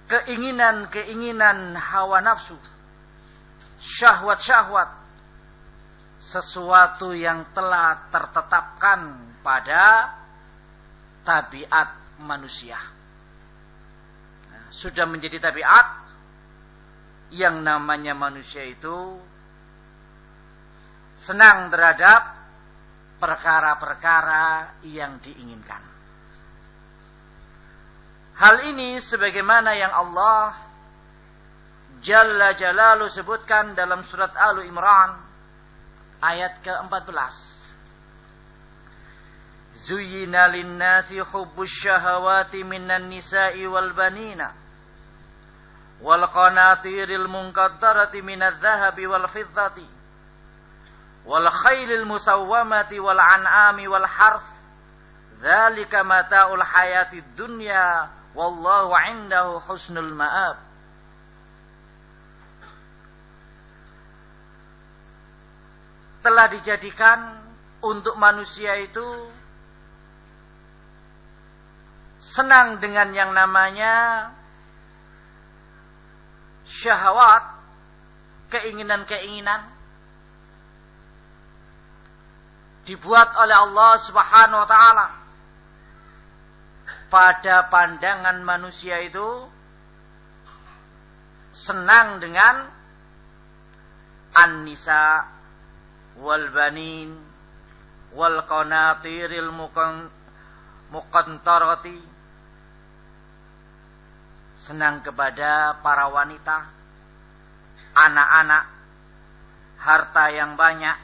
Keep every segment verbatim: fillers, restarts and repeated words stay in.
keinginan-keinginan hawa nafsu, syahwat-syahwat, sesuatu yang telah tertetapkan pada tabiat manusia. Nah, sudah menjadi tabiat yang namanya manusia itu senang terhadap perkara-perkara yang diinginkan. Hal ini sebagaimana yang Allah Jalla Jalaluhu sebutkan dalam surat Al Imran ayat ke-empat belas. Zuyyina lin-nasi hubbus syahawati minan nisa'i wal banina wal qanatiril munqaddarati minadh dhahabi wal fiddati wal khailil musawwamati wal an'ami wal harth dzalika mata'ul hayatid dunya wallahu 'indahu husnul ma'ab. Telah dijadikan untuk manusia itu senang dengan yang namanya syahwat, keinginan-keinginan dibuat oleh Allah Subhanahu wa taala. Pada pandangan manusia itu senang dengan an-nisa wal banin wal qanatiril muqantarati, senang kepada para wanita, anak-anak, harta yang banyak,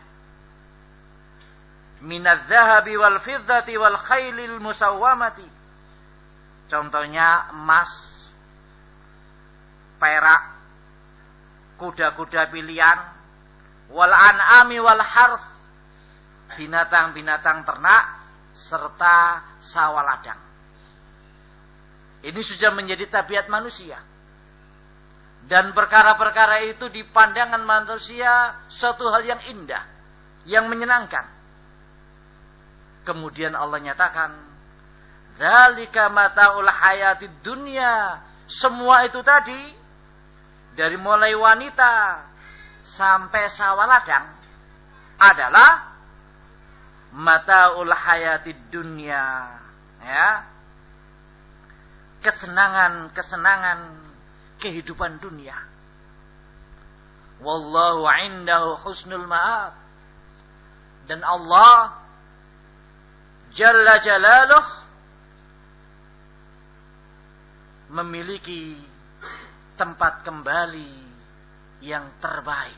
minadz zahabi wal fiddati wal khailil musawwamati, contohnya emas, perak, kuda-kuda pilihan, wal an'ami wal harth, binatang-binatang ternak serta sawah ladang. Ini sudah menjadi tabiat manusia. Dan perkara-perkara itu di pandangan manusia suatu hal yang indah, yang menyenangkan. Kemudian Allah nyatakan, dzalika mata'ul hayatid dunya. Semua itu tadi, dari mulai wanita sampai sawah ladang, adalah mata'ul hayatid dunya, ya, kesenangan-kesenangan kehidupan dunia. Wallahu 'indahu husnul ma'ab. Dan Allah Jalla Jalaluh memiliki tempat kembali yang terbaik.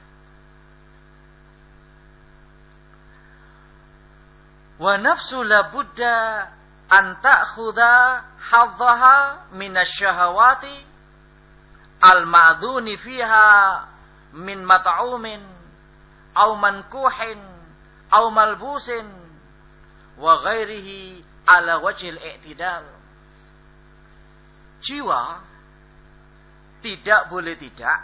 Wa nafsu la budda an ta'khudha hadzaha minasyahawati al-ma'dhuni fiha min mat'umin aw mankuhin aw malbusin wa ghairihi ala wajhil i'tidal. Jiwa tidak boleh tidak,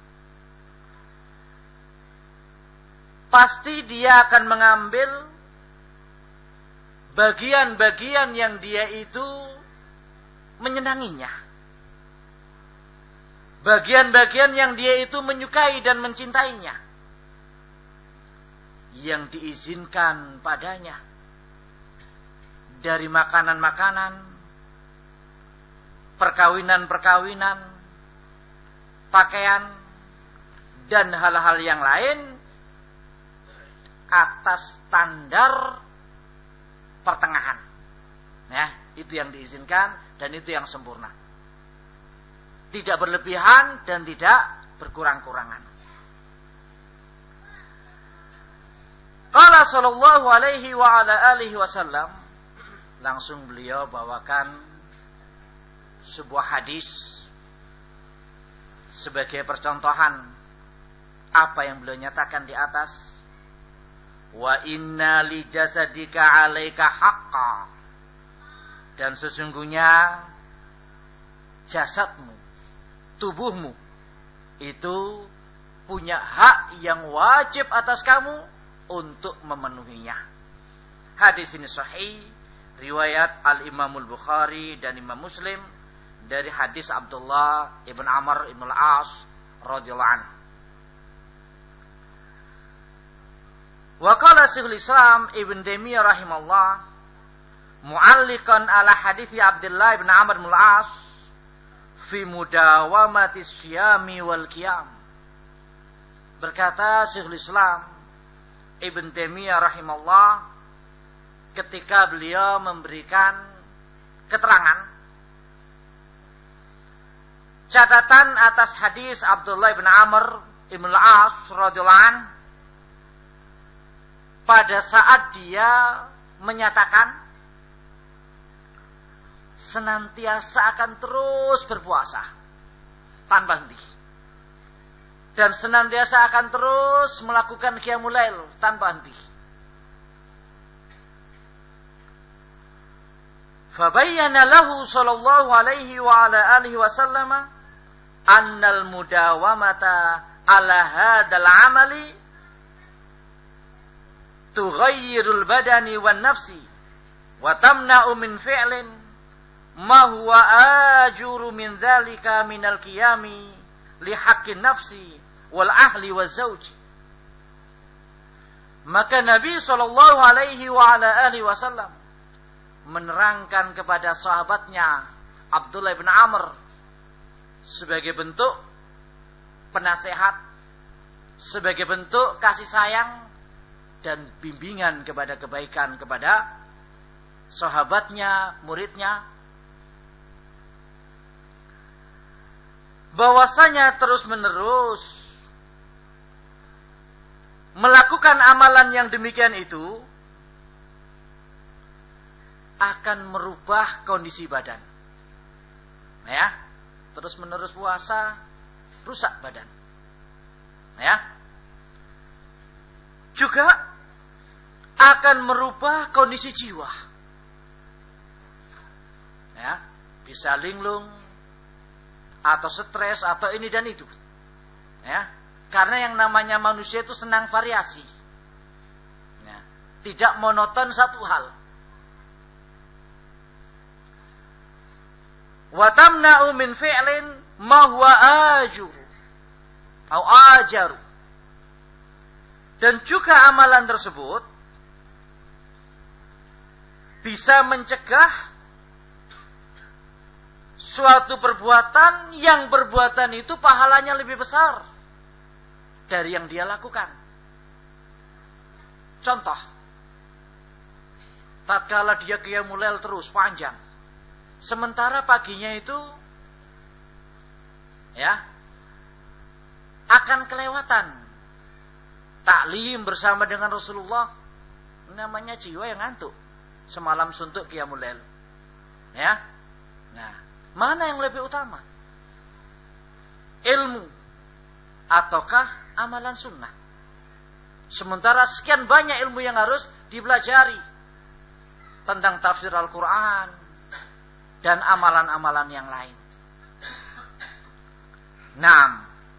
pasti dia akan mengambil bagian-bagian yang dia itu menyenanginya, bagian-bagian yang dia itu menyukai dan mencintainya, yang diizinkan padanya dari makanan-makanan, perkawinan-perkawinan, pakaian, dan hal-hal yang lain atas standar pertengahan. Ya, itu yang diizinkan dan itu yang sempurna. Tidak berlebihan dan tidak berkurang-kurangan. Qala sallallahu alaihi wa ala alihi wasallam, langsung beliau bawakan sebuah hadis sebagai percontohan apa yang beliau nyatakan di atas. Wa inna li jasadika 'alaika haqqa. Dan sesungguhnya jasadmu, tubuhmu itu punya hak yang wajib atas kamu untuk memenuhinya. Hadis ini sahih riwayat Al-Imamul Bukhari dan Imam Muslim dari hadis Abdullah ibn Amr ibn al-As radhiyallahu anhu. Wa qala Syekhul Islam Ibn Taimiyah rahimahullah mu'alliqan ala hadis Abdullah ibn Amr ibn al-As fi mudawamati syiyami wal qiyam. Berkata Syekhul Islam Ibn Taimiyah rahimahullah ketika beliau memberikan keterangan catatan atas hadis Abdullah bin Amr ibn al-As radhiyallahu anhu pada saat dia menyatakan senantiasa akan terus berpuasa tanpa henti dan senantiasa akan terus melakukan qiyamul lail tanpa henti. Fabayyana lahu sallallahu alaihi wa ala alihi wasallam annal mudawamata ala hadzal amali tughayyirul badani wan nafsi wa tamna'u min fi'lin ma huwa ajuru min dzalika minal qiyami li haqqin nafsi wal ahli waz zawj. Maka Nabi sallallahu alaihi wa ala alihi wasallam menerangkan kepada sahabatnya Abdullah bin Amr sebagai bentuk penasehat, sebagai bentuk kasih sayang dan bimbingan kepada kebaikan kepada sahabatnya, muridnya, bahwasanya terus-menerus melakukan amalan yang demikian itu akan merubah kondisi badan. Nah ya, terus menerus puasa rusak badan. Nah ya, juga akan merubah kondisi jiwa. Nah ya, bisa linglung atau stres atau ini dan itu. Nah ya, karena yang namanya manusia itu senang variasi. Nah, tidak monoton satu hal. Wa tamna'u min fi'lin ma huwa ajur atau ajaru. Dan juga amalan tersebut bisa mencegah suatu perbuatan yang perbuatan itu pahalanya lebih besar dari yang dia lakukan. Contoh, tatkala dia qiyamul lail terus panjang, sementara paginya itu ya akan kelewatan taklim bersama dengan Rasulullah, namanya jiwa yang ngantuk semalam suntuk qiyamul lail. Ya. Nah, mana yang lebih utama? Ilmu ataukah amalan sunnah? Sementara sekian banyak ilmu yang harus dipelajari tentang tafsir Al-Quran dan amalan-amalan yang lain. Naam.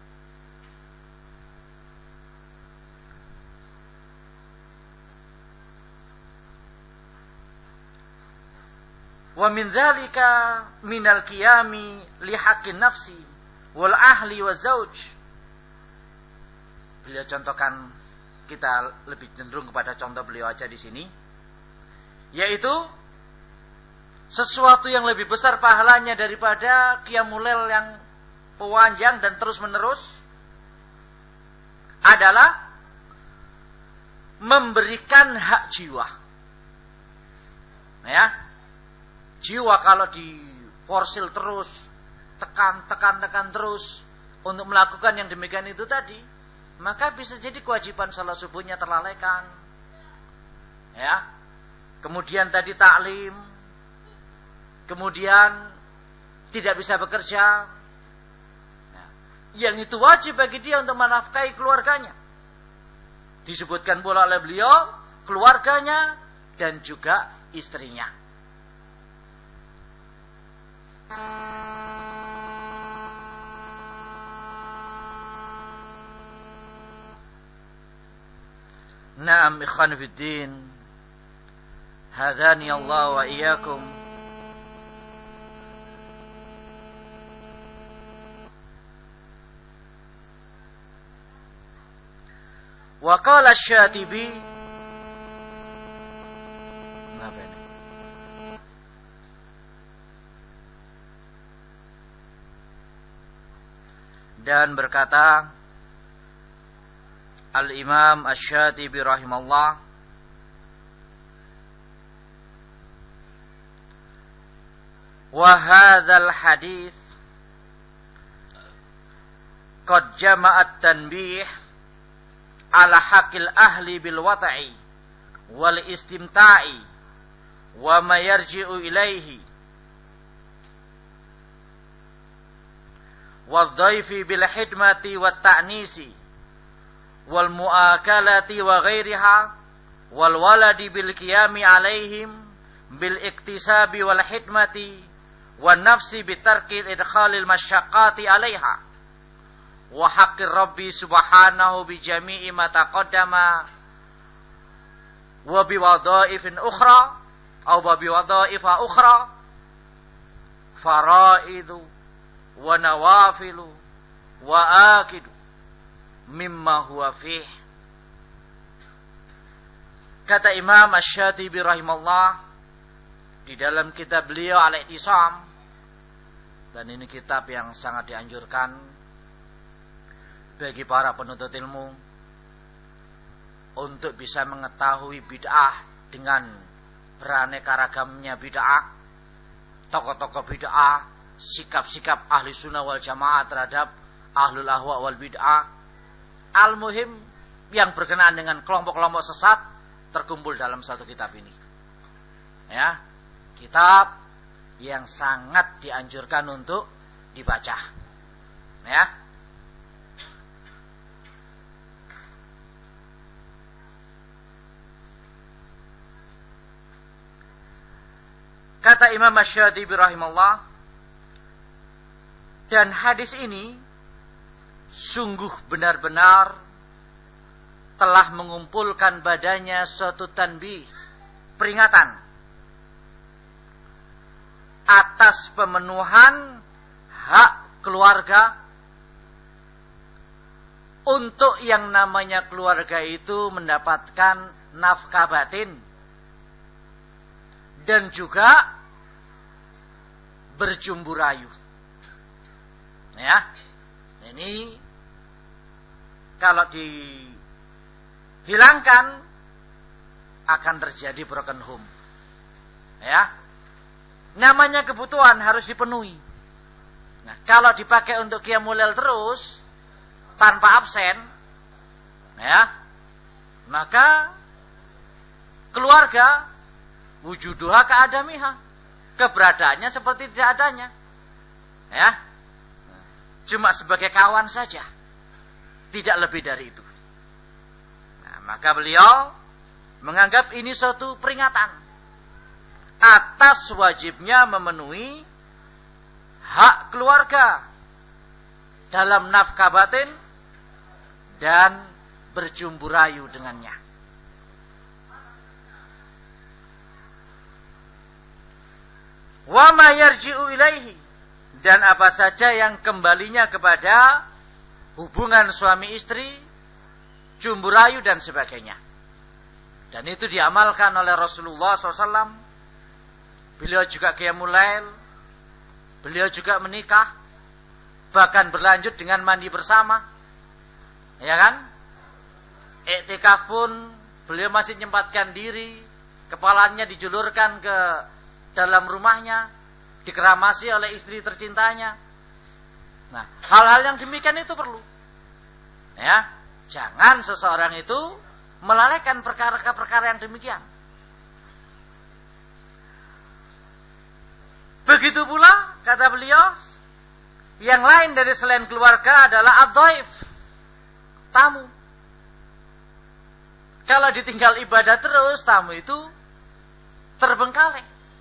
Wa min dzalika minal qiyami li haqqin nafsi wal ahli wa zauj. Beliau contohkan, kita lebih cenderung kepada contoh beliau aja di sini, yaitu sesuatu yang lebih besar pahalanya daripada qiyamul lail yang panjang dan terus menerus adalah memberikan hak jiwa. Nah ya, jiwa kalau diforsil terus, tekan, tekan, tekan terus untuk melakukan yang demikian itu tadi, maka bisa jadi kewajiban salat subuhnya terlalaikan. Ya, kemudian tadi taklim, kemudian tidak bisa bekerja. Nah, yang itu wajib bagi dia untuk menafkahi keluarganya. Disebutkan pula oleh beliau keluarganya dan juga istrinya. Naam ikhwan fiddin, hadani Allah wa iyyakum Wa qala Asy-Syatibi, apa ini? Dan berkata Al-Imam Asy-Syatibi rahimahullah, wa hadzal hadits qad jama'at tanbih ala haqqil ahli bil wata'i wal istimta'i wa ma yarji'u ilaihi wadh-dhaifi bil hidmati wat ta'nisi wal muakalati wa ghairiha wal waladi bil qiyami alaihim bil iktisabi wal hidmati wan nafsi bitarkil idkhalil masyaqqati alaiha wa haqqir rabbi subhanahu bi jami'i ma taqaddama wa bi wadha'ifin ukhra aw bi wadha'ifa ukhra faraidu wa nawafilu wa akidu mimma huwa fih. Kata Imam Asy-Syatibi rahimahullah di dalam kitab beliau Al-I'tisam, dan ini kitab yang sangat dianjurkan bagi para penuntut ilmu untuk bisa mengetahui bid'ah dengan beraneka ragamnya bid'ah, tokoh-tokoh bid'ah, sikap-sikap ahli sunnah wal jamaah terhadap ahlul ahwa wal bid'ah. Al-muhim yang berkenaan dengan kelompok-kelompok sesat terkumpul dalam satu kitab ini. Ya, kitab yang sangat dianjurkan untuk dibaca. Ya. Kata Imam Asy-Syatibi rahimahullah, dan hadis ini sungguh benar-benar telah mengumpulkan badannya suatu tanbih, peringatan atas pemenuhan hak keluarga, untuk yang namanya keluarga itu mendapatkan nafkah batin dan juga berjumbu rayu. Ya, ini kalau dihilangkan akan terjadi broken home. Ya, namanya kebutuhan harus dipenuhi. Nah, kalau dipakai untuk qiyamul lail terus tanpa absen, ya, maka keluarga wujuduha ka'adamiha, keberadaannya seperti tidak adanya. Ya, cuma sebagai kawan saja, tidak lebih dari itu. Nah, maka beliau menganggap ini suatu peringatan atas wajibnya memenuhi hak keluarga dalam nafkah batin dan berjumbu rayu dengannya. Wa ma yarji'u ilaihi, dan apa saja yang kembalinya kepada hubungan suami istri, jumbu rayu dan sebagainya. Dan itu diamalkan oleh Rasulullah shallallahu alaihi wasallam. Beliau juga qiyamul lail, beliau juga menikah, bahkan berlanjut dengan mandi bersama, ya kan? Iktikaf pun beliau masih menyempatkan diri, kepalanya dijulurkan ke dalam rumahnya, dikeramasi oleh istri tercintanya. Nah, hal-hal yang demikian itu perlu. Ya, jangan seseorang itu melalaikan perkara-perkara yang demikian. Begitu pula kata beliau, yang lain dari selain keluarga adalah ad-dhaif, tamu. Kalau ditinggal ibadah terus, tamu itu terbengkalai.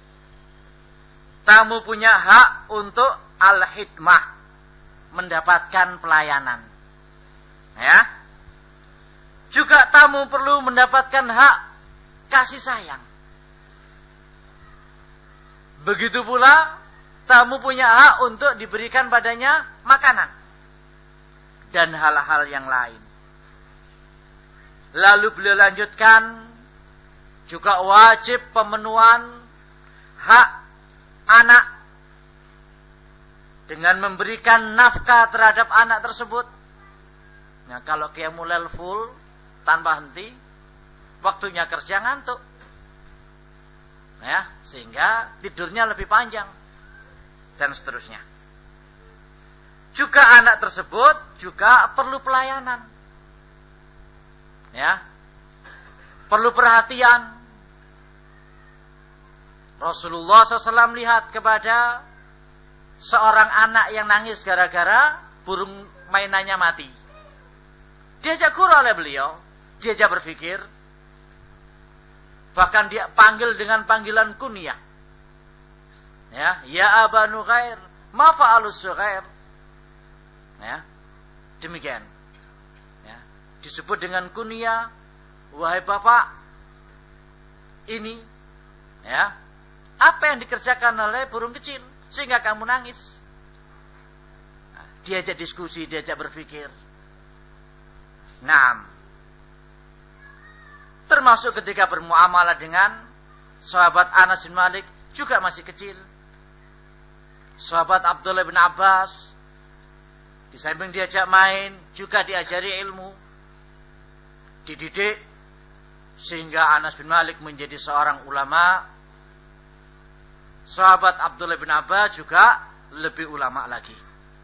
Tamu punya hak untuk al-hidmah, mendapatkan pelayanan. Ya. Juga tamu perlu mendapatkan hak kasih sayang. Begitu pula tamu punya hak untuk diberikan padanya makanan dan hal-hal yang lain. Lalu beliau lanjutkan, juga wajib pemenuhan hak anak dengan memberikan nafkah terhadap anak tersebut. Nah, kalau qiyamul lail full tanpa henti, waktunya kerja ngantuk. Ya, sehingga tidurnya lebih panjang dan seterusnya. Juga anak tersebut juga perlu pelayanan. Ya, perlu perhatian. Rasulullah shallallahu alaihi wasallam lihat kepada seorang anak yang nangis gara-gara burung mainannya mati. Diajak guru oleh beliau, diajak berpikir. Bahkan dia panggil dengan panggilan kunyah. Ya, ya Aba Nughair, ma fa'alus sughair. Ya, demikian. Ya, disebut dengan kunyah, wahai bapak, ini, ya, apa yang dikerjakan oleh burung kecil sehingga kamu nangis? Nah, diajak diskusi, diajak berpikir. Nah, termasuk ketika bermuamalah dengan sahabat Anas bin Malik, juga masih kecil. Sahabat Abdullah bin Abbas, di samping diajak main, juga diajari ilmu, dididik, sehingga Anas bin Malik menjadi seorang ulama. Sahabat Abdullah bin Abbas juga lebih ulama lagi.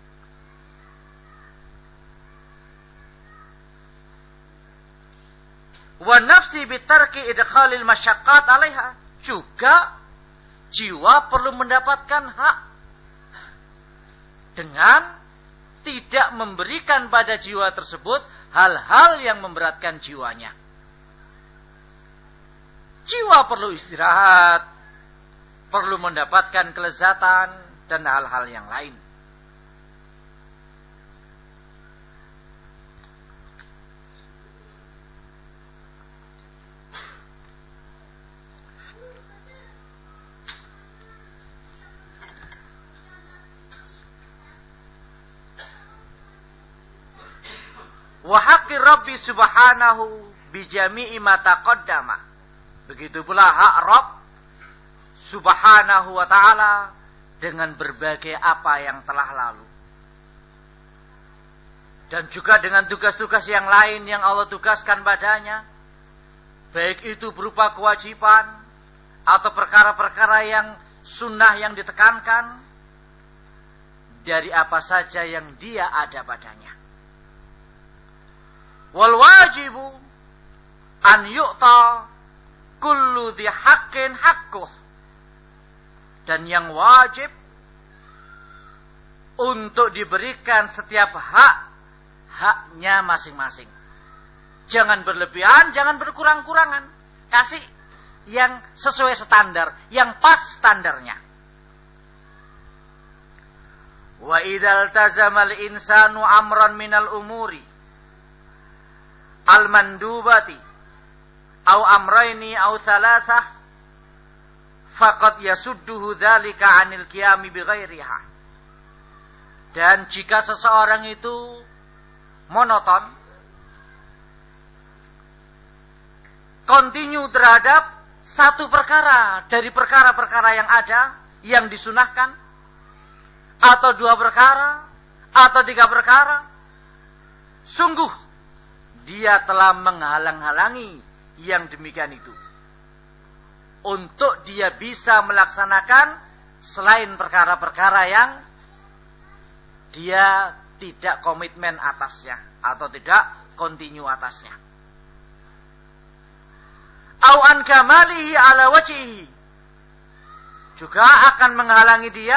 Wa nafsi bitarki idkhalil masyaqqat 'alaiha, juga jiwa perlu mendapatkan hak dengan tidak memberikan pada jiwa tersebut hal-hal yang memberatkan jiwanya. Jiwa perlu istirahat, perlu mendapatkan kelezatan dan hal-hal yang lain. Wa haqqi Rabbi subhanahu bi jami'i ma taqaddama. Begitu pula hak Rabb subhanahu wa ta'ala dengan berbagai apa yang telah lalu. Dan juga dengan tugas-tugas yang lain yang Allah tugaskan padanya. Baik itu berupa kewajiban atau perkara-perkara yang sunnah yang ditekankan dari apa saja yang dia ada padanya. Wal wajibu an yu'ta kullu dhi haqqin haqquh. Dan yang wajib untuk diberikan setiap hak haknya masing-masing. Jangan berlebihan, jangan berkurang-kurangan. Kasih yang sesuai standar, yang pas standarnya. Wa idzal tazamal insanu amran minal umuri al-mandubati au amraini au thalathah faqad yasudduhu dzalika 'anil qiyami bighairiha. Dan jika seseorang itu monoton, kontinu terhadap satu perkara dari perkara-perkara yang ada yang disunahkan, atau dua perkara atau tiga perkara, sungguh dia telah menghalang-halangi yang demikian itu untuk dia bisa melaksanakan selain perkara-perkara yang dia tidak komitmen atasnya atau tidak kontinu atasnya. Au an kamalihi ala wajhihi, juga akan menghalangi dia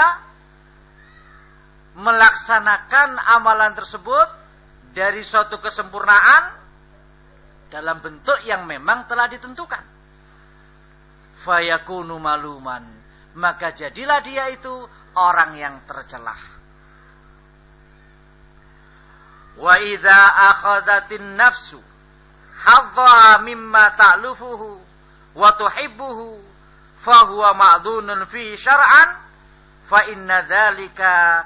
melaksanakan amalan tersebut dari suatu kesempurnaan dalam bentuk yang memang telah ditentukan. Fayakunu maluman, maka jadilah dia itu orang yang tercelah. Wa idza akhadhatin nafsu hadzaha mimma ta'lufuhu wa tuhibbuhu fa huwa ma'dhunun fi syar'an fa inna dzalika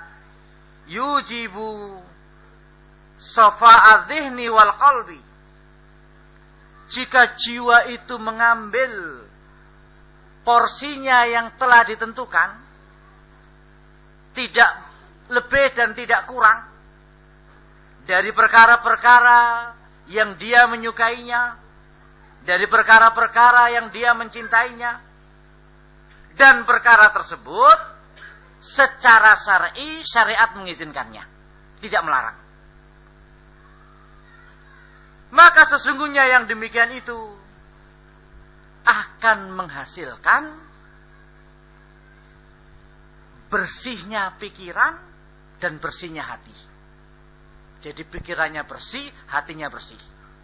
yujibu safa'a dhihni wal qalbi jika jiwa itu mengambil porsinya yang telah ditentukan, tidak lebih dan tidak kurang dari perkara-perkara yang dia menyukainya, dari perkara-perkara yang dia mencintainya, dan perkara tersebut secara syar'i syariat mengizinkannya, tidak melarang. Maka sesungguhnya yang demikian itu akan menghasilkan bersihnya pikiran dan bersihnya hati. Jadi pikirannya bersih, hatinya bersih.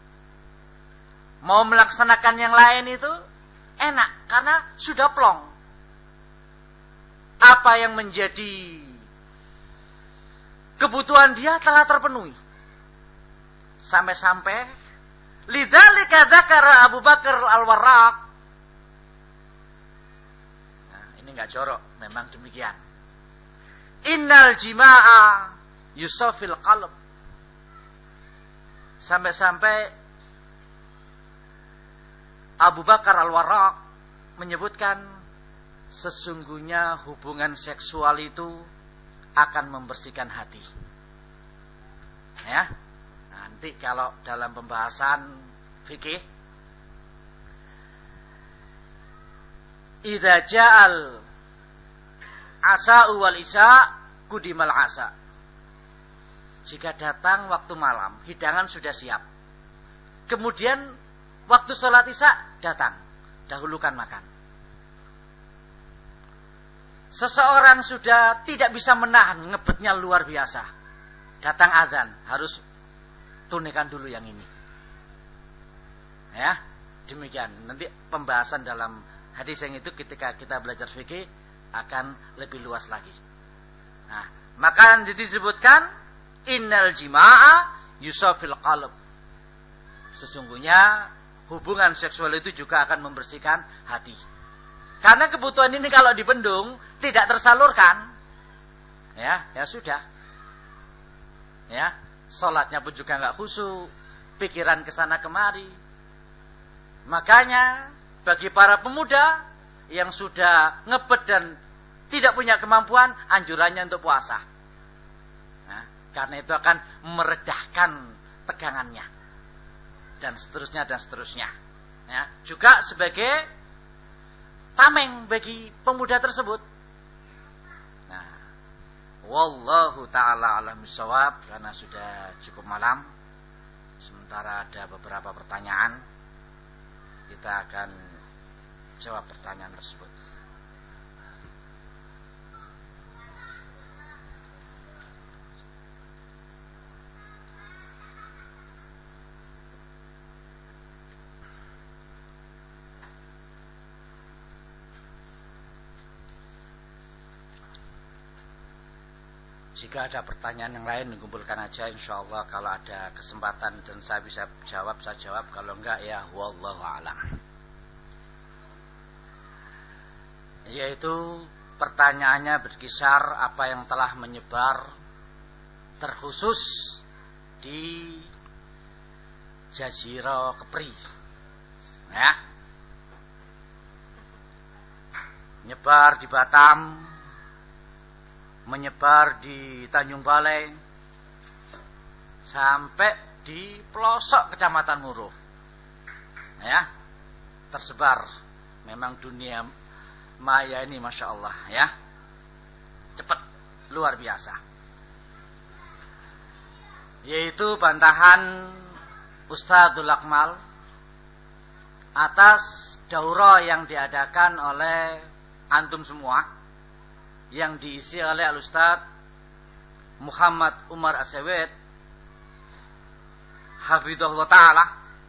Mau melaksanakan yang lain itu enak karena sudah plong. Apa yang menjadi kebutuhan dia telah terpenuhi. Sampai-sampai lidzalika dzakara Abu Bakar Al-Warraq. Nah, ini enggak jorok, memang demikian. Innal jima'a yusafil qalb. Sampai-sampai Abu Bakar Al-Warraq menyebutkan sesungguhnya hubungan seksual itu akan membersihkan hati. Ya. Nanti kalau dalam pembahasan fikih, idza ja'al asa'u wal isa kudimal asa. Jika datang waktu malam, hidangan sudah siap. Kemudian waktu sholat isya datang, dahulukan makan. Seseorang sudah tidak bisa menahan ngebetnya luar biasa. Datang azan, harus tunaikan dulu yang ini. Ya, demikian. Nanti pembahasan dalam hadis yang itu ketika kita belajar fikih akan lebih luas lagi. Nah, maka disebutkan innal jima'a yusafil qalb. Sesungguhnya hubungan seksual itu juga akan membersihkan hati. Karena kebutuhan ini kalau dibendung tidak tersalurkan, ya, ya sudah. Ya, salatnya pun juga enggak khusyuk, pikiran kesana kemari. Makanya bagi para pemuda yang sudah ngebet dan tidak punya kemampuan, anjurannya untuk puasa. Nah, karena itu akan meredahkan tegangannya. Dan seterusnya dan seterusnya. Ya, juga sebagai tameng bagi pemuda tersebut. Nah, wallahu taala alam bisawab, karena sudah cukup malam. Sementara ada beberapa pertanyaan, kita akan jawab pertanyaan tersebut. Jika ada pertanyaan yang lain, dikumpulkan aja, insya Allah kalau ada kesempatan dan saya bisa jawab, saya jawab. Kalau enggak, ya wallahu a'lam. Yaitu pertanyaannya berkisar apa yang telah menyebar terkhusus di Jazirah Kepri. Ya. Nyebar di Batam, menyebar di Tanjung Balai, sampai di pelosok Kecamatan Muruh. Ya, tersebar. Memang dunia maya ini Masya Allah, ya, cepat, luar biasa. Yaitu bantahan Ustadzul Akmal atas daurah yang diadakan oleh antum semua, yang diisi oleh Al-Ustadz Muhammad Umar As-Sawed hafidhahullah ta'ala,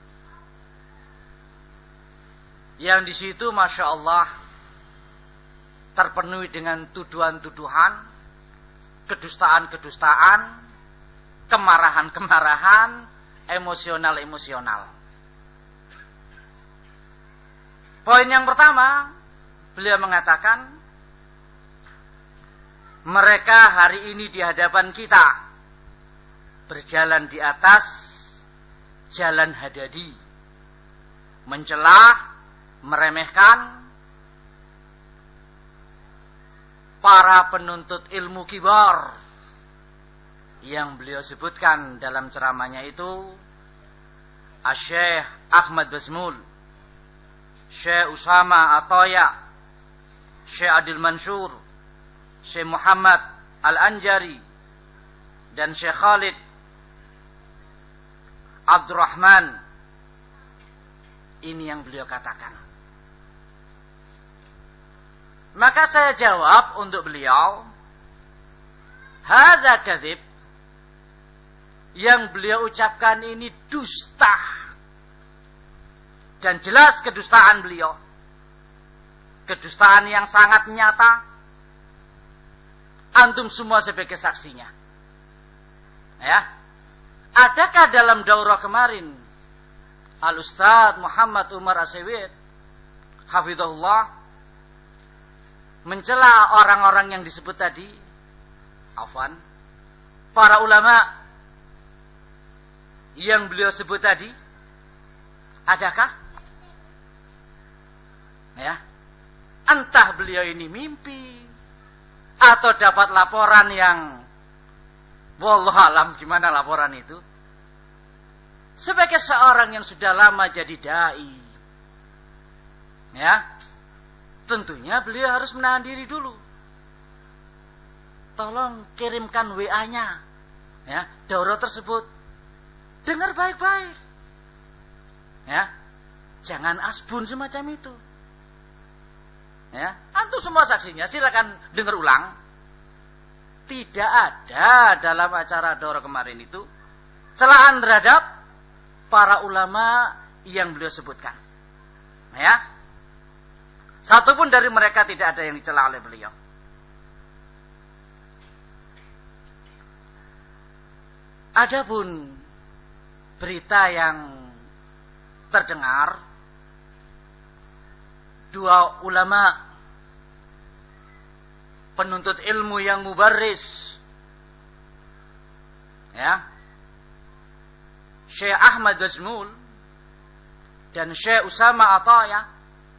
yang di situ Masya Allah terpenuhi dengan tuduhan-tuduhan, kedustaan-kedustaan, kemarahan-kemarahan, emosional-emosional. Poin yang pertama, beliau mengatakan, mereka hari ini di hadapan kita berjalan di atas jalan hadadi, mencela, meremehkan para penuntut ilmu kibar yang beliau sebutkan dalam ceramahnya itu Asy-Syaikh Ahmad Bazmul, Syekh Usama Ataya, Syekh Adil Mansur, Syekh Muhammad Al-Anjari, dan Syekh Khalid Abdurrahman. Ini yang beliau katakan. Maka saya jawab untuk beliau, hadza kadzib. Yang beliau ucapkan ini dusta. Dan jelas kedustaan beliau. Kedustaan yang sangat nyata. Antum semua sebagai saksinya. Ya. Adakah dalam daurah kemarin Al-Ustadz Muhammad Umar As-Sewid hafizahullah mencela orang-orang yang disebut tadi? Afwan. Para ulama yang beliau sebut tadi, adakah? Ya. Entah beliau ini mimpi atau dapat laporan yang wallahu alam gimana laporan itu. Sebagai seorang yang sudah lama jadi dai, ya, tentunya beliau harus menahan diri dulu. Tolong kirimkan W A-nya, ya, daurah tersebut. Dengar baik-baik. Ya. Jangan asbun semacam itu. Ya, antum semua saksinya, silakan dengar ulang. Tidak ada dalam acara daurah kemarin itu celaan terhadap para ulama yang beliau sebutkan. Ya. Satu pun dari mereka tidak ada yang dicela oleh beliau. Adapun berita yang terdengar dua ulama penuntut ilmu yang mubarris, ya, Syekh Ahmad Bazmul dan Syekh Usama Ataya,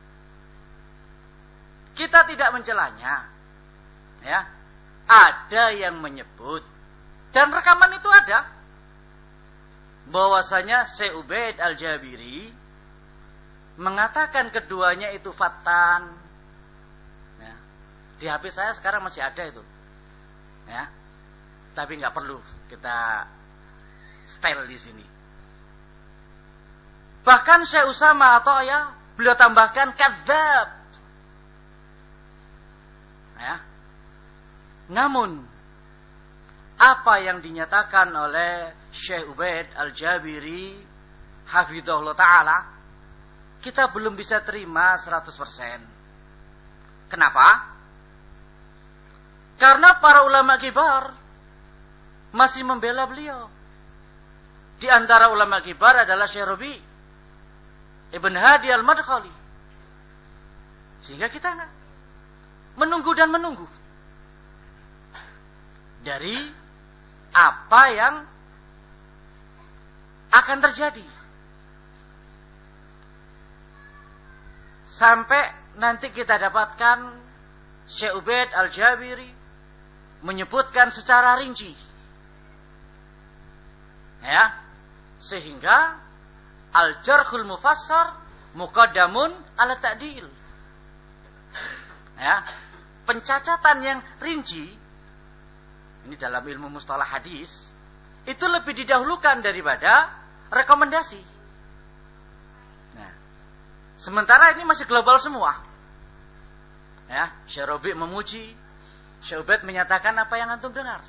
kita tidak mencelanya, ya. Ada yang menyebut dan rekaman itu ada bahwasanya Syekh Ubaid Al-Jabiri mengatakan keduanya itu fattan. Ya. Di H P saya sekarang masih ada itu, ya. Tapi nggak perlu kita style di sini. Bahkan Syekh Usama atau ya beliau tambahkan kadzab. Ya. Namun apa yang dinyatakan oleh Syekh Ubaid Al-Jabiri hafizahullah ta'ala, kita belum bisa terima seratus persen. Kenapa? Karena para ulama kibar masih membela beliau. Di antara ulama kibar adalah Syekh Rabi Ibn Hadi Al-Madkhali. Sehingga kita menunggu dan menunggu dari apa yang akan terjadi sampai nanti kita dapatkan Syekh Ubaid Al-Jabiri menyebutkan secara rinci, ya, sehingga al-jarhul mufassar muqaddamun ala ta'dil, ya, pencacatan yang rinci ini dalam ilmu mustalah hadis itu lebih didahulukan daripada rekomendasi. Nah, sementara ini masih global semua. Ya, Syekh Rabi memuji, Syekh Ubaid menyatakan apa yang antum dengar.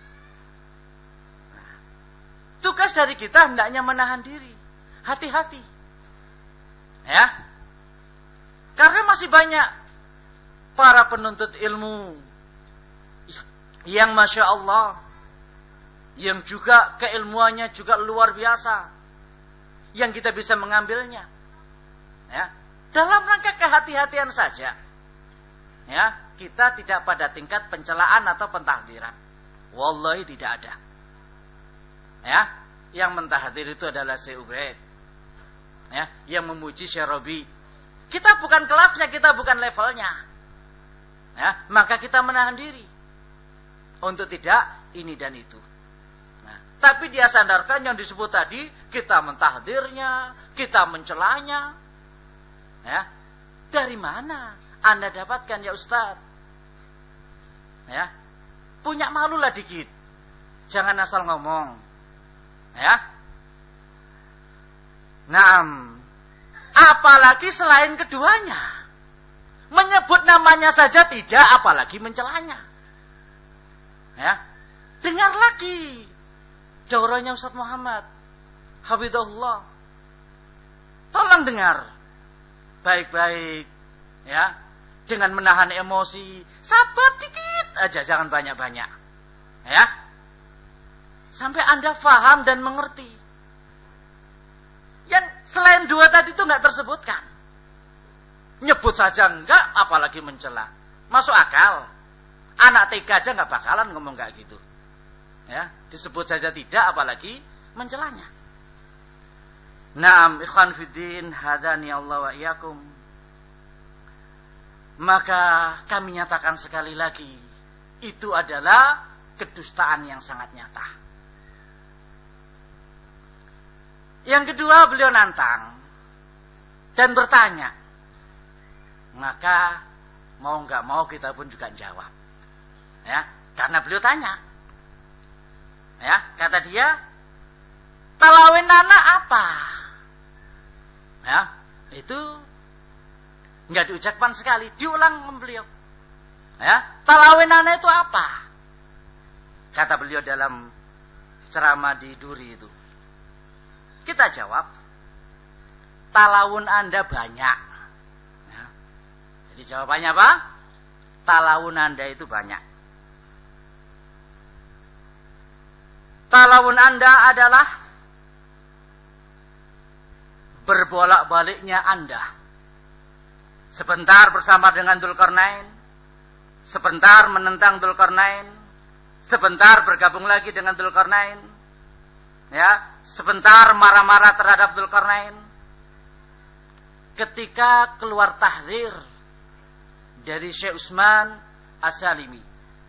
Nah, tugas dari kita hendaknya menahan diri, hati-hati. Ya, karena masih banyak para penuntut ilmu yang Masya Allah, yang juga keilmuannya juga luar biasa, yang kita bisa mengambilnya, ya, dalam rangka kehati-hatian saja, ya, kita tidak pada tingkat pencelaan atau pentahdiran. Wallahi tidak ada, ya, yang mentahdir itu adalah Syekh Ubaid Ya, yang memuji Syekh Rabi. Kita bukan kelasnya, kita bukan levelnya. Ya, maka kita menahan diri untuk tidak ini dan itu. Nah, tapi dia sandarkan yang disebut tadi, kita mentahdirnya, kita mencelanya. Ya, dari mana Anda dapatkan ya Ustaz? Ya, punya malu lah dikit. Jangan asal ngomong. Ya. Naam. Apalagi selain keduanya. Menyebut namanya saja tidak, apalagi mencelanya. Ya. Dengar lagi daurahnya Ustaz Muhammad Hafizahullah. Tolong dengar baik-baik, ya, dengan menahan emosi. Sabar dikit aja, jangan banyak-banyak. Ya. Sampai Anda faham dan mengerti. Yang selain dua tadi itu enggak tersebutkan. Nyebut saja enggak, apalagi mencela. Masuk akal. Anak T K aja enggak bakalan ngomong kayak gitu. Ya, disebut saja tidak, apalagi mencelanya. Naam, ikhwan fiddin, hadani Allah wa iyyakum. Maka kami nyatakan sekali lagi, itu adalah kedustaan yang sangat nyata. Yang kedua, beliau nantang dan bertanya. Maka mau nggak mau kita pun juga jawab. Ya, karena beliau tanya. Ya, kata dia, talawin anak apa? Ya, itu nggak diucapkan sekali, diulang beliau. Ya, talawin anak itu apa? Kata beliau dalam ceramah di Duri itu. Kita jawab, talawun Anda banyak. Ya. Jadi jawabannya apa? Talawun Anda itu banyak. Talawun Anda adalah berbolak-baliknya Anda. Sebentar bersama dengan Dzulkarnain, sebentar menentang Dzulkarnain, sebentar bergabung lagi dengan Dzulkarnain. Ya, sebentar marah-marah terhadap Dzulkarnain. Ketika keluar tahdzir dari Syekh Utsman As-Salimi.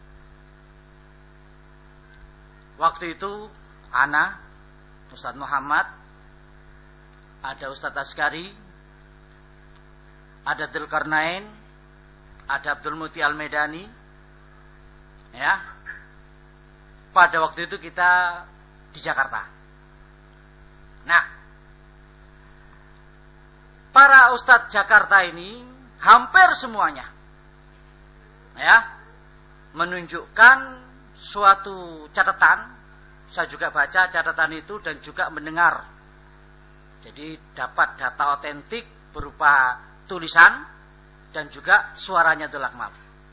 Waktu itu ana, Ustaz Muhammad, ada Ustaz Askari, ada Dzulkarnain, ada Abdul Muti Al-Medani. Ya. Pada waktu itu kita di Jakarta. Nah, para ustadz Jakarta ini hampir semuanya, ya, menunjukkan suatu catatan. Saya juga baca catatan itu dan juga mendengar. Jadi dapat data otentik berupa tulisan dan juga suaranya Abdul Akmal.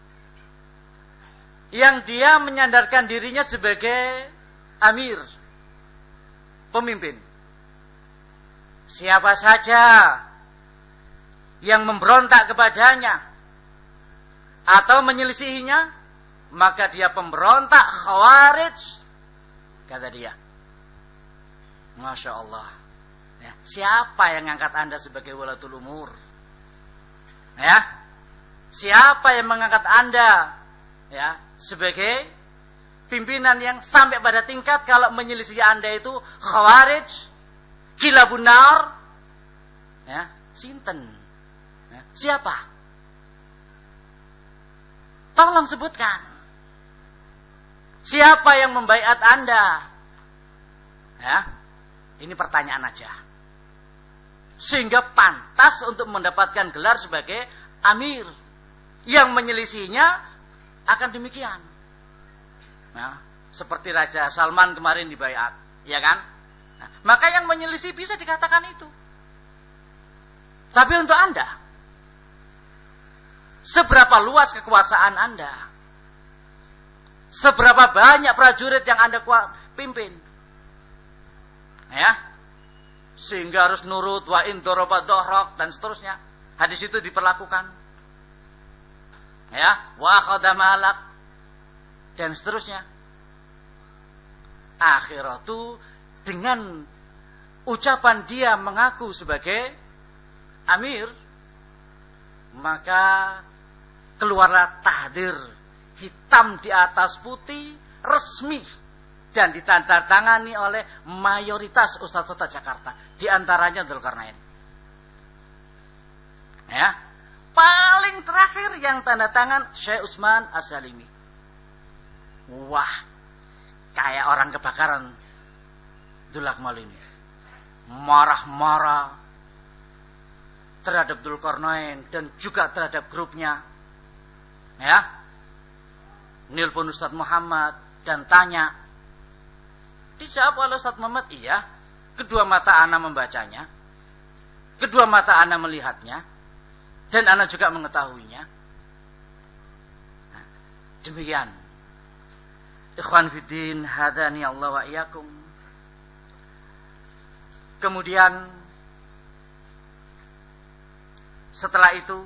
Yang dia menyandarkan dirinya sebagai amir, pemimpin. Siapa saja yang memberontak kepadanya atau menyelisihinya, maka dia pemberontak khawarij, kata dia. Masya Allah. Ya, siapa yang mengangkat Anda sebagai walatul umur? Ya, siapa yang mengangkat Anda, ya, sebagai pimpinan yang sampai pada tingkat kalau menyelisih Anda itu khawarij, kilabun nar, ya, sinten, ya, siapa? Tolong sebutkan. Siapa yang membaiat Anda? Ya, ini pertanyaan aja. Sehingga pantas untuk mendapatkan gelar sebagai amir. Yang menyelisihinya akan demikian. Nah, seperti Raja Salman kemarin dibaiat, ya kan? Nah, maka yang menyelisih bisa dikatakan itu. Tapi untuk Anda, seberapa luas kekuasaan Anda? Seberapa banyak prajurit yang Anda pimpin? Ya, sehingga harus nurut wa in doroba dohrok dan seterusnya. Hadis itu diperlakukan. Ya, wa khadamalak dan seterusnya. Akhiratu dengan ucapan dia mengaku sebagai amir, maka keluarlah tahdir hitam di atas putih resmi dan ditandatangani oleh mayoritas ustadz-ustadz Jakarta, di antaranya Dzulkarnain. Ya, paling terakhir yang tanda tangan Syekh Utsman Az-Zalimi. Wah, kayak orang kebakaran Dzulakmal ini. Marah-marah terhadap Dzulkarnain dan juga terhadap grupnya. Ya. Nelpon Ustadz Muhammad dan tanya. Dijawab oleh Ustadz Muhammad, iya. Kedua mata ana membacanya. Kedua mata ana melihatnya. Dan ana juga mengetahuinya. Nah, demikian. Ikhwan fiddin, hadani Allah wa iyyakum. Kemudian setelah itu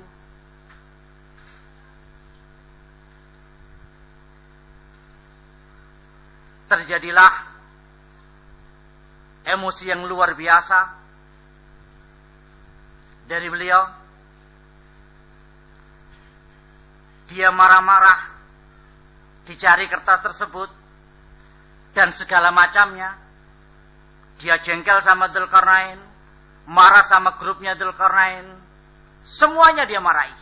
terjadilah emosi yang luar biasa dari beliau. Dia marah-marah, dicari kertas tersebut dan segala macamnya. Dia jengkel sama Dzulkarnain, marah sama grupnya Dzulkarnain, semuanya dia marahi.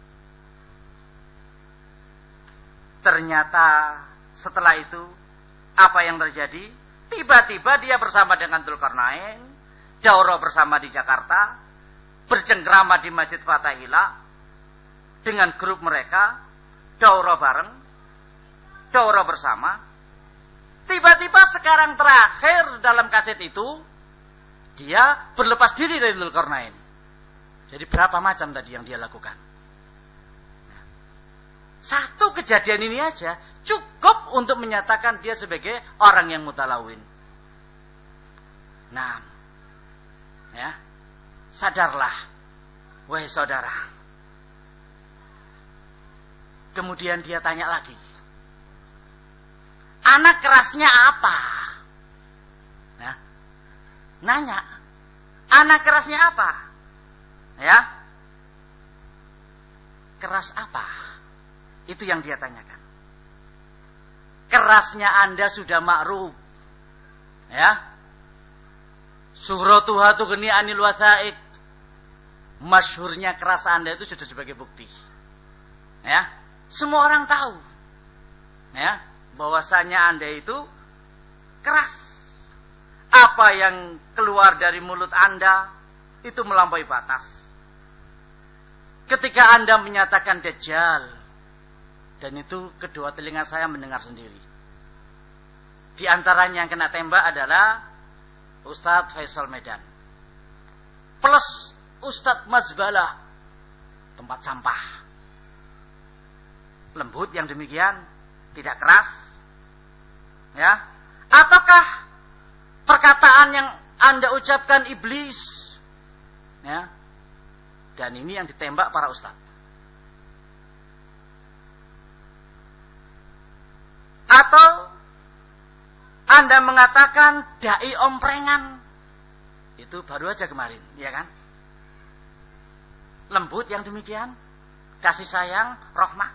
Ternyata setelah itu apa yang terjadi? Tiba-tiba dia bersama dengan Dzulkarnain, daurah bersama di Jakarta, bercengkrama di Masjid Fathahillah dengan grup mereka, daurah bareng, daurah bersama. Tiba-tiba sekarang terakhir dalam kaset itu, dia berlepas diri dari Dzulkarnain. Jadi berapa macam tadi yang dia lakukan? Satu kejadian ini aja cukup untuk menyatakan dia sebagai orang yang mutalawin. Nah, ya, sadarlah, wahai saudara. Kemudian dia tanya lagi, anak kerasnya apa? Ya, nanya, anak kerasnya apa? Ya, keras apa? Itu yang dia tanyakan. Kerasnya Anda sudah makruf. Ya. Suratuha tughni anil wasaid. Masyhurnya keras Anda itu sudah sebagai bukti. Ya. Semua orang tahu. Ya, bahwasanya Anda itu keras. Apa yang keluar dari mulut Anda itu melampaui batas. Ketika Anda menyatakan Dajjal, dan itu kedua telinga saya mendengar sendiri. Di antaranya yang kena tembak adalah Ustadz Faisal Medan. Plus Ustadz Mazbalah, tempat sampah. Lembut yang demikian, tidak keras. Ya. Ataukah perkataan yang Anda ucapkan iblis? Ya. Dan ini yang ditembak para ustadz. Atau Anda mengatakan dai omprengan. Itu baru aja kemarin, ya kan? Lembut yang demikian, kasih sayang, rahmah.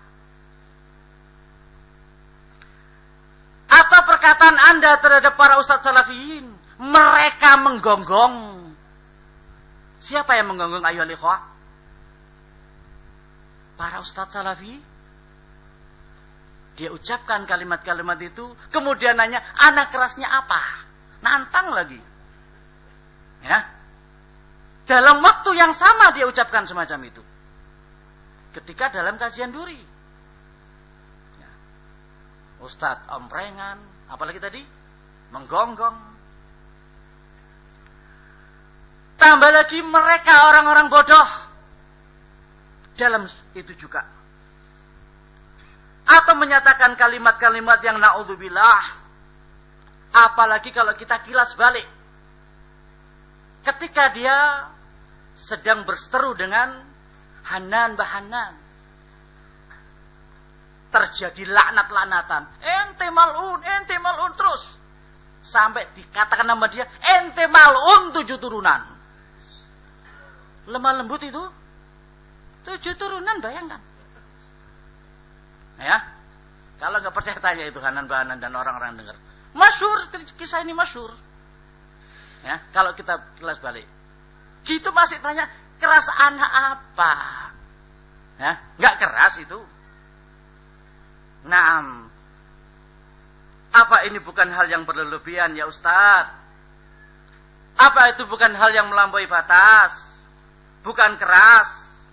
Atau perkataan Anda terhadap para ustadz salafiyin, mereka menggonggong. Siapa yang menggonggong ayyuhal ikhwah? Para ustadz salafi. Dia ucapkan kalimat-kalimat itu, kemudian nanya, anak kerasnya apa? Nantang lagi. Ya. Dalam waktu yang sama dia ucapkan semacam itu. Ketika dalam kajian duri. Ya. Ustadz omprengan, apalagi tadi? Menggonggong. Tambah lagi mereka orang-orang bodoh. Dalam itu juga. Atau menyatakan kalimat-kalimat yang na'udzubillah. Apalagi kalau kita kilas balik. Ketika dia sedang berseteru dengan Hanan Bahanan. Terjadi laknat-laknatan. Ente mal'un, ente mal'un terus. sampai dikatakan nama dia ente mal'un tujuh turunan. Lemah lembut itu tujuh turunan, bayangkan. Ya, kalau nggak percaya tanya itu Hanan Bahanan dan orang-orang dengar. Masyhur, kisah ini masyhur. Ya, kalau kita kelas balik, gitu masih tanya keras anak apa? Ya, nggak keras itu. Naam. Apa ini bukan hal yang berlebihan ya Ustaz? Apa itu bukan hal yang melampaui batas? Bukan keras?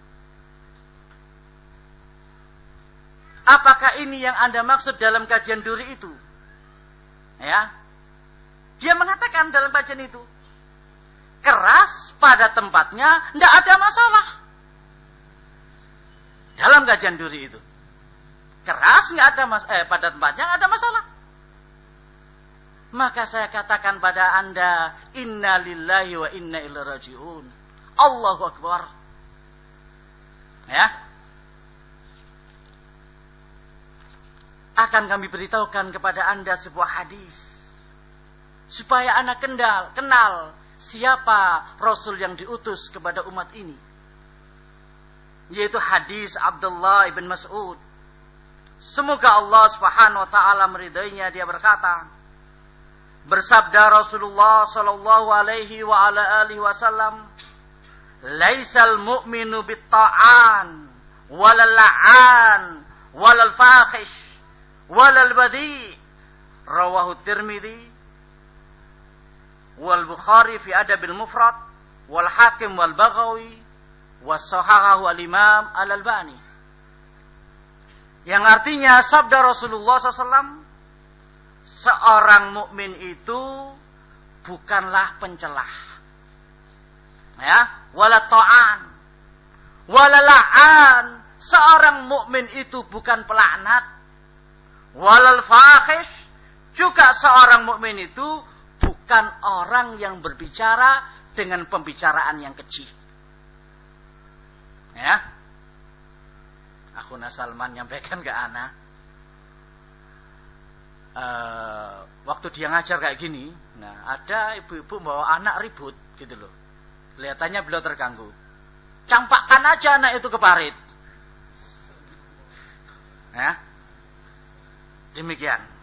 Apakah ini yang Anda maksud dalam kajian duri itu? Ya. Dia mengatakan dalam kajian itu, keras pada tempatnya, tidak ada masalah. Dalam kajian duri itu, keras nggak ada mas, eh, pada tempatnya nggak ada masalah. Maka saya katakan pada Anda, inna lillahi wa inna ilaihi raji'un. Allahu Akbar. Ya. Akan kami beritahukan kepada Anda sebuah hadis. Supaya Anda kenal, kenal siapa Rasul yang diutus kepada umat ini. Yaitu hadis Abdullah ibn Mas'ud. Semoga Allah Subhanahu wa taala meridainya, dia berkata, bersabda Rasulullah sallallahu alaihi wa ala alihi wasallam, "Laisal mu'minu bit-ta'an walal la'an walal fakhish walal badi." Rawahu Tirmidzi wal Bukhari fi Adabil Mufrad wal Hakim wal Baghawi was sahahahu al-Imam Al-Albani. Yang artinya sabda Rasulullah sallallahu alaihi wasallam, seorang mukmin itu bukanlah pencelah, ya, wala ta'an, wala la'an. Seorang mukmin itu bukan pelaknat, walal fakhish. Juga seorang mukmin itu bukan orang yang berbicara dengan pembicaraan yang keji. Ya, Akhuna Salman nyampaikan ke ana, uh, waktu dia ngajar kayak gini, nah ada ibu-ibu bawa anak ribut gitu loh. Kelihatannya beliau terganggu. Campakkan aja anak itu ke parit. Ya, demikian.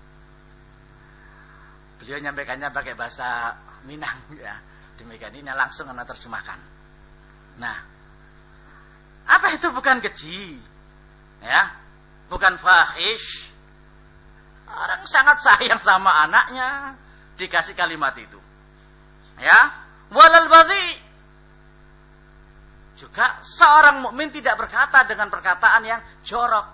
Beliau nyampaikannya pakai bahasa Minang, ya. Demikian, ini langsung ana terjemahkan. Nah, apa itu bukan keji? Ya, bukan fahish. Orang sangat sayang sama anaknya, dikasih kalimat itu. Ya, walal badhi. Juga seorang mukmin tidak berkata dengan perkataan yang jorok.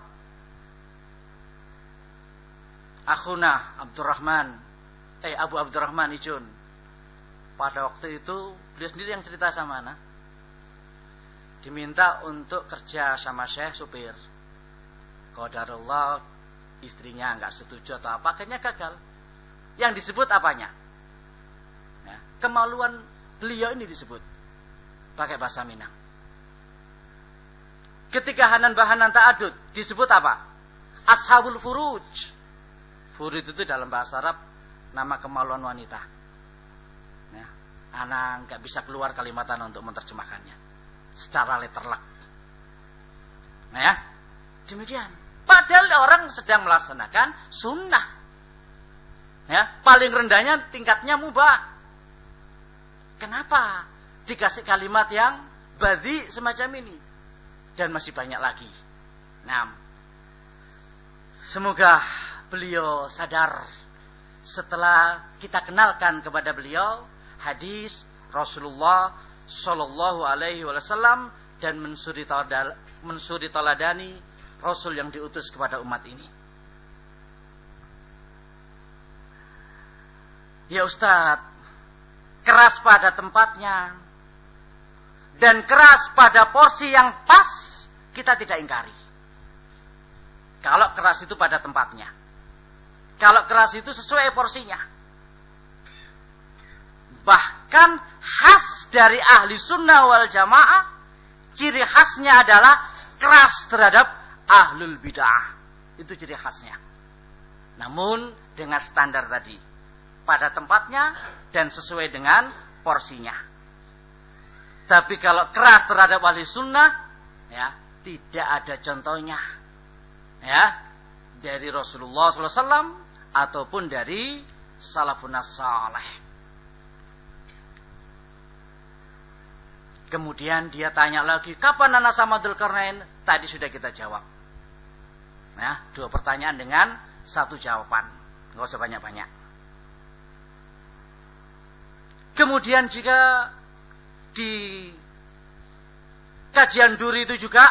Akhuna Abdurrahman, eh Abu Abdurrahman Ijun, pada waktu itu beliau sendiri yang cerita sama anak, diminta untuk kerja sama Syekh supir. Qadarullah istrinya enggak setuju atau apa, akhirnya gagal. Yang disebut apanya? Ya, kemaluan beliau ini disebut pakai bahasa Minang. Ketika Hanan Bahanan ta'adud disebut apa? Ashabul furuj. Furuj itu dalam bahasa Arab nama kemaluan wanita. Ya, anak enggak bisa keluar kalimatan untuk menerjemahkannya secara letterlek. Nah ya, demikian. Padahal orang sedang melaksanakan sunnah. Ya, paling rendahnya tingkatnya mubah. Kenapa dikasih kalimat yang badhi semacam ini? Dan masih banyak lagi. Nah, semoga beliau sadar setelah kita kenalkan kepada beliau hadis Rasulullah Sallallahu alaihi wasallam dan mensuri taladani, mensuri taladani Rasul yang diutus kepada umat ini. Ya Ustaz, keras pada tempatnya dan keras pada porsi yang pas kita tidak ingkari. Kalau keras itu pada tempatnya, kalau keras itu sesuai porsinya. Bahkan khas dari ahli sunnah wal jamaah, ciri khasnya adalah keras terhadap ahlul bid'ah. Itu ciri khasnya. Namun dengan standar tadi. pada tempatnya dan sesuai dengan porsinya. Tapi kalau keras terhadap ahli sunnah, ya tidak ada contohnya, ya dari Rasulullah sallallahu alaihi wasallam ataupun dari salafun salih. Kemudian dia tanya lagi, kapan anak sama Dzulkarnain? Tadi sudah kita jawab. Nah, dua pertanyaan dengan satu jawaban. Nggak usah banyak-banyak. Kemudian jika di kajian Duri itu juga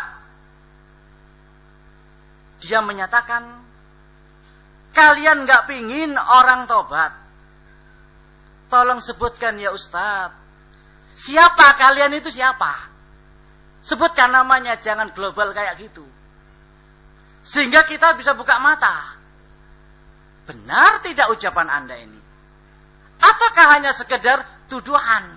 dia menyatakan, kalian nggak pingin orang tobat, tolong sebutkan ya Ustadz, siapa kalian itu siapa? Sebutkan namanya, jangan global kayak gitu, sehingga kita bisa buka mata. Benar tidak ucapan Anda ini? Ataukah hanya sekedar tuduhan?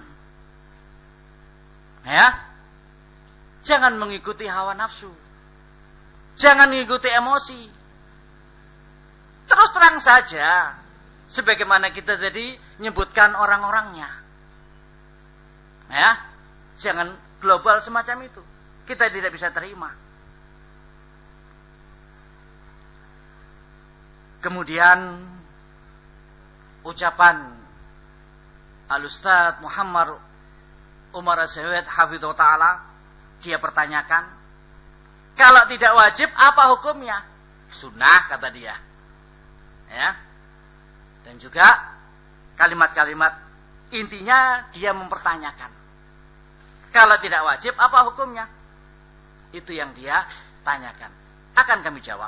Ya, jangan mengikuti hawa nafsu, jangan mengikuti emosi. Terus terang saja, sebagaimana kita tadi menyebutkan orang-orangnya. Ya, jangan global semacam itu. Kita tidak bisa terima. Kemudian ucapan Al-Ustadz Muhammad Umar As-Sawid hafidhahu ta'ala, dia pertanyakan, kalau tidak wajib apa hukumnya? Sunnah, kata dia. Ya. Dan juga kalimat-kalimat intinya dia mempertanyakan, kalau tidak wajib apa hukumnya? Itu yang dia tanyakan. Akan kami jawab.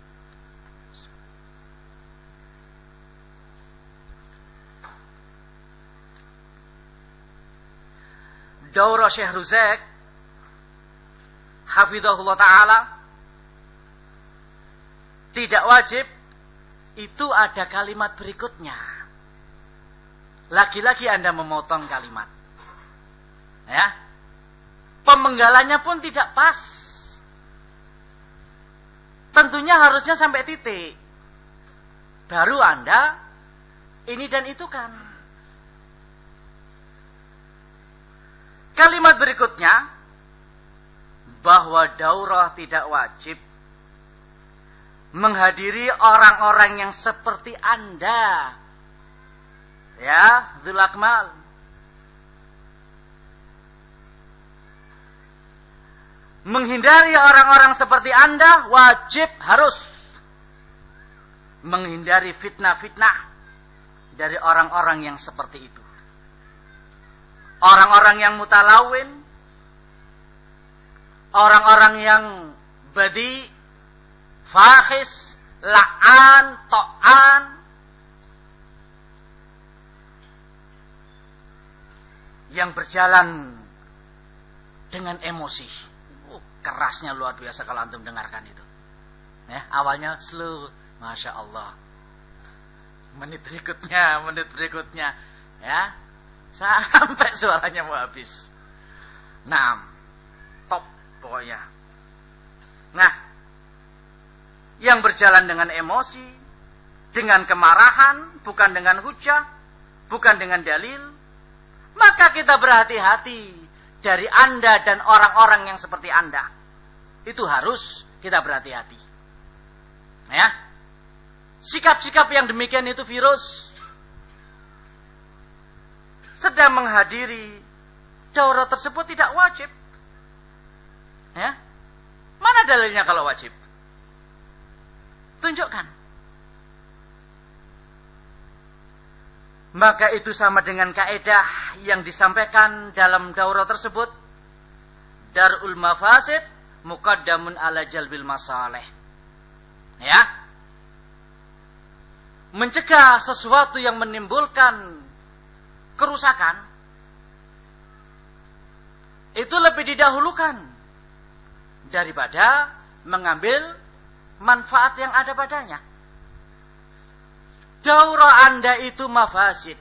Daurah Syekh Ruzek hafizahullah ta'ala, tidak wajib, itu ada kalimat berikutnya. Lagi-lagi Anda memotong kalimat, ya, pemenggalannya pun tidak pas. Tentunya harusnya sampai titik, baru Anda ini dan itu kan. Kalimat berikutnya, bahwa daurah tidak wajib menghadiri orang-orang yang seperti Anda, ya, Dzul Akmal. Menghindari orang-orang seperti Anda wajib, harus menghindari fitnah-fitnah dari orang-orang yang seperti itu. Orang-orang yang mutalawin, orang-orang yang badi, fakhis, la'an, to'an, yang berjalan dengan emosi. Oh, kerasnya luar biasa kalau antum dengarkan itu. Ya, awalnya slow, masya Allah. Menit berikutnya, menit berikutnya, ya, sampai suaranya mau habis. Nah, top pokoknya. Nah, yang berjalan dengan emosi, dengan kemarahan, bukan dengan hujah, bukan dengan dalil, maka kita berhati-hati dari Anda dan orang-orang yang seperti Anda. Itu harus kita berhati-hati. Ya. Sikap-sikap yang demikian itu virus. Sedang menghadiri daurah tersebut tidak wajib. Ya. Mana dalilnya kalau wajib? Tunjukkan. Maka itu sama dengan kaidah yang disampaikan dalam daurah tersebut. Darul mafasid muqaddamun ala jalbil masalih. Ya. Mencegah sesuatu yang menimbulkan kerusakan itu lebih didahulukan daripada mengambil manfaat yang ada padanya. Daurah Anda itu mafasid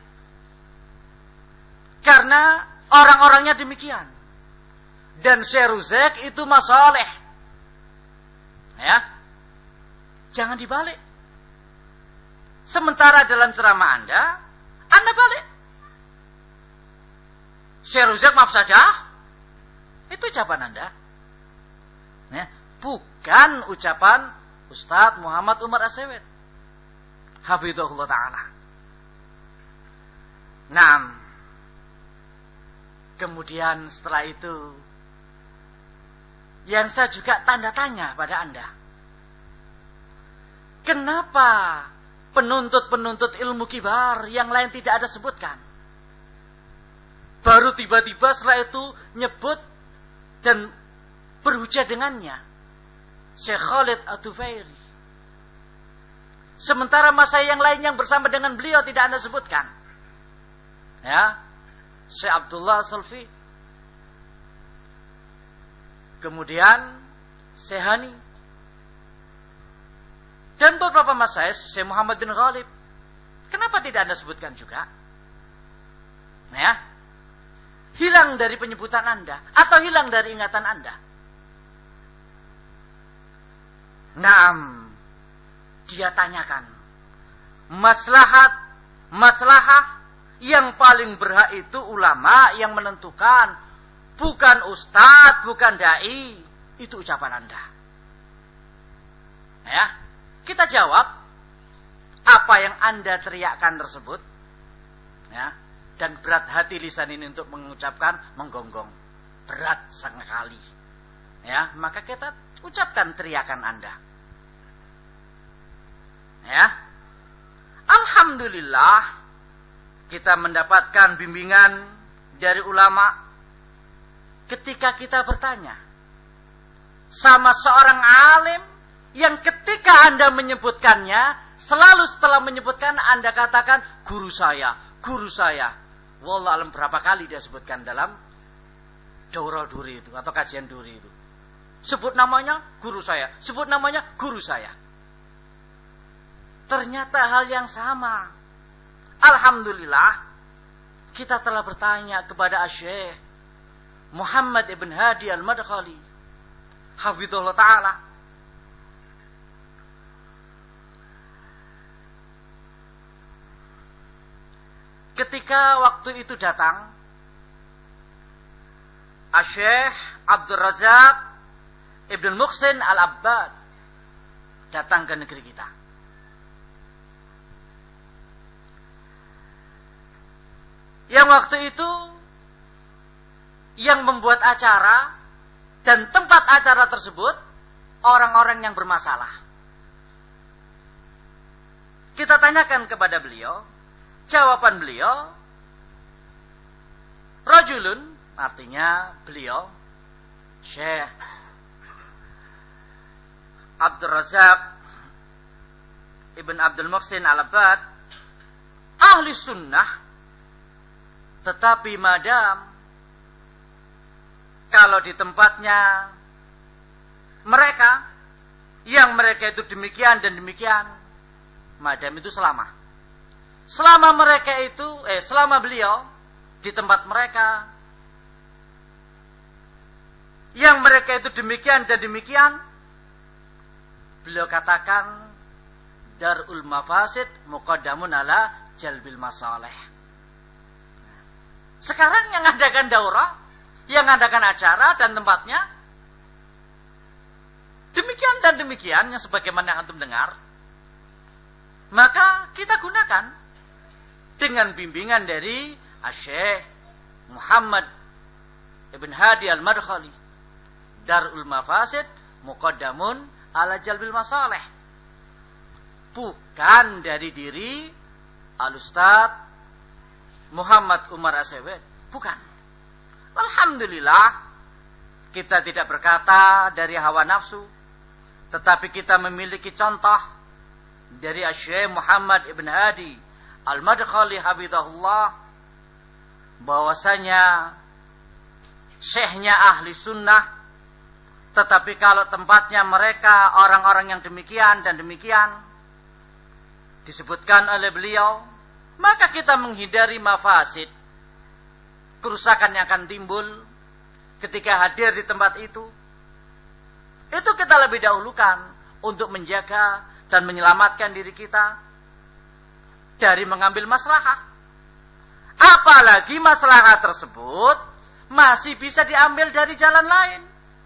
karena orang-orangnya demikian, dan Syekh Ruzek itu masalih. Ya, jangan dibalik. Sementara dalam ceramah Anda Anda balik. Syekh Ruzak mafsadah. Itu ucapan Anda. Ya, bukan ucapan Ustadz Muhammad Umar As-Sewet. Hafizahullah Ta'ala. Nah, kemudian setelah itu, yang saya juga tanda tanya pada Anda. Kenapa penuntut-penuntut ilmu kibar yang lain tidak ada sebutkan? Baru tiba-tiba setelah itu nyebut dan berhujah dengannya Syekh Khalid At-Tufairi. Sementara masa yang lain yang bersama dengan beliau tidak Anda sebutkan. Ya, Syekh Abdullah Sulfi. Kemudian Syekh Hani. Dan beberapa masyayikh, Syekh Muhammad bin Ghalib. Kenapa tidak Anda sebutkan juga? Ya. Hilang dari penyebutan Anda atau hilang dari ingatan Anda. Naam. Dia tanyakan, maslahat, maslahah yang paling berhak itu ulama yang menentukan, bukan ustadz, bukan dai. Itu ucapan Anda. Ya, kita jawab apa yang Anda teriakkan tersebut. Ya, dan berat hati lisan ini untuk mengucapkan, menggonggong, berat sekali. Ya, maka kita ucapkan teriakan Anda. Ya, alhamdulillah kita mendapatkan bimbingan dari ulama ketika kita bertanya sama seorang alim yang ketika Anda menyebutkannya selalu setelah menyebutkan Anda katakan guru saya, guru saya. Wallah alam berapa kali dia sebutkan dalam daurah duri itu atau kajian duri itu. Sebut namanya guru saya, sebut namanya guru saya. Ternyata hal yang sama. Alhamdulillah kita telah bertanya kepada Syekh Muhammad ibn Hadi al-Madkhali hafizahullah ta'ala. Ketika waktu itu datang Syekh Abdul Razak Ibn Muhsin Al-Abbad datang ke negeri kita. Yang waktu itu yang membuat acara dan tempat acara tersebut orang-orang yang bermasalah. Kita tanyakan kepada beliau, jawaban beliau, rajulun, artinya beliau, Syekh Abdul Razak Ibn Abdul Muhsin Al-Abbad, ahli sunnah. Tetapi madam kalau di tempatnya mereka yang mereka itu demikian dan demikian, madam itu selama selama mereka itu eh selama beliau di tempat mereka yang mereka itu demikian dan demikian, beliau katakan darul mafasid muqaddamun ala jalbil masalih. Sekarang yang adakan daurah, yang adakan acara dan tempatnya demikian dan demikian yang sebagaimana yang antum dengar, maka kita gunakan dengan bimbingan dari Syekh Muhammad ibn Hadi al-Madkhali, darul mafasid muqaddamun ala jalbil masalih, bukan dari diri al-Ustadz Muhammad Umar As-Sewet, bukan. Alhamdulillah kita tidak berkata dari hawa nafsu, tetapi kita memiliki contoh dari Syekh Muhammad ibn Hadi Al-Madkhali hafizahullah, bahwasanya syekhnya ahli sunnah, tetapi kalau tempatnya mereka orang-orang yang demikian dan demikian disebutkan oleh beliau, maka kita menghindari mafasid, kerusakan yang akan timbul ketika hadir di tempat itu. Itu kita lebih dahulukan untuk menjaga dan menyelamatkan diri kita dari mengambil maslahah. Apalagi maslahat tersebut masih bisa diambil dari jalan lain.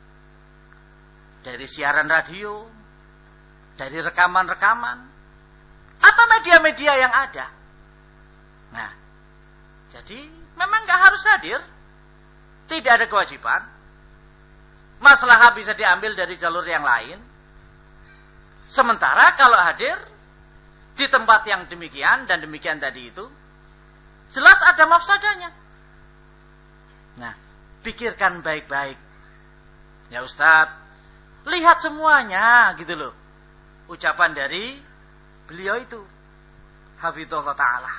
Dari siaran radio, dari rekaman-rekaman, atau media-media yang ada. Nah, jadi memang nggak harus hadir. Tidak ada kewajiban. Maslahat bisa diambil dari jalur yang lain. Sementara kalau hadir di tempat yang demikian dan demikian tadi itu, jelas ada mafsadahnya. Nah, pikirkan baik-baik. Ya Ustadz, lihat semuanya gitu loh. Ucapan dari beliau itu. Hafizahullah Ta'ala.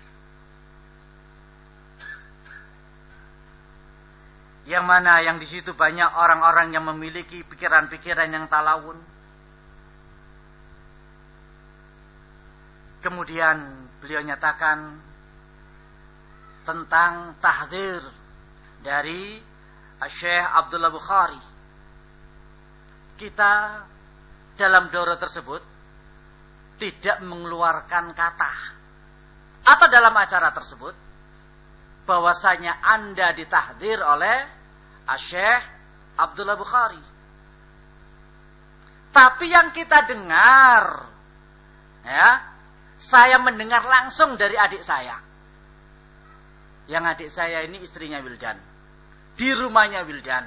Yang mana yang di situ banyak orang-orang yang memiliki pikiran-pikiran yang talawun. Kemudian beliau nyatakan tentang tahdzir dari Syekh Abdullah Bukhari. Kita dalam daurah tersebut tidak mengeluarkan kata atau dalam acara tersebut bahwasanya Anda ditahdzir oleh Syekh Abdullah Bukhari. Tapi yang kita dengar, ya, saya mendengar langsung dari adik saya. Yang adik saya ini istrinya Wildan. Di rumahnya Wildan.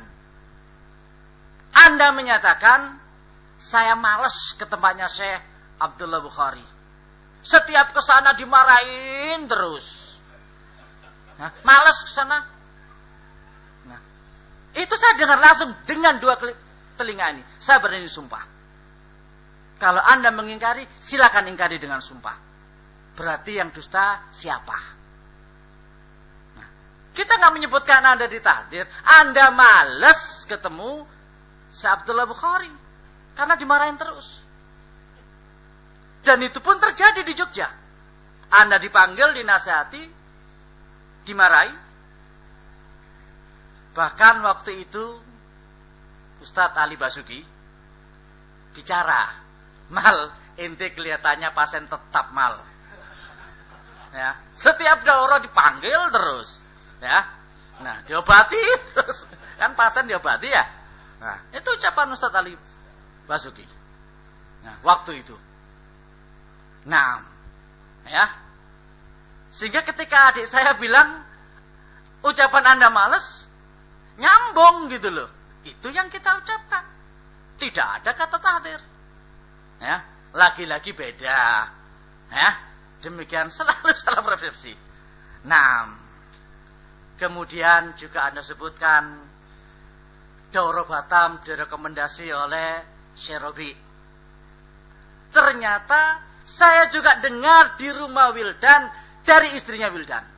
Anda menyatakan, saya malas ke tempatnya Syekh Abdullah Bukhari. Setiap kesana dimarahin terus. Nah, malas kesana. Nah, itu saya dengar langsung dengan dua telinga ini. Saya berani sumpah. Kalau Anda mengingkari, silakan ingkari dengan sumpah. Berarti yang dusta siapa? Nah, kita nggak menyebutkan Anda ditahdzir. Anda malas ketemu Syekh Abdullah Bukhari karena dimarahin terus. Dan itu pun terjadi di Jogja. Anda dipanggil, dinasihati, dimarahi. Bahkan waktu itu Ustadz Ali Basuki bicara, Mal, ente kelihatannya pasien tetap, Mal. Ya, setiap daurah dipanggil terus, ya. Nah, diobati terus. Kan pasien diobati ya. Nah, itu ucapan Ustadz Ali Basuki. Nah, waktu itu. Nah, ya. Sehingga ketika adik saya bilang, ucapan Anda males, nyambung gitu loh. Itu yang kita ucapkan. Tidak ada kata tahdzir. Ya, lagi-lagi beda. Ya, demikian selalu salah persepsi. Nah, kemudian juga Anda sebutkan Daurah Batam direkomendasi oleh Syekh Robi. Ternyata saya juga dengar di rumah Wildan dari istrinya Wildan.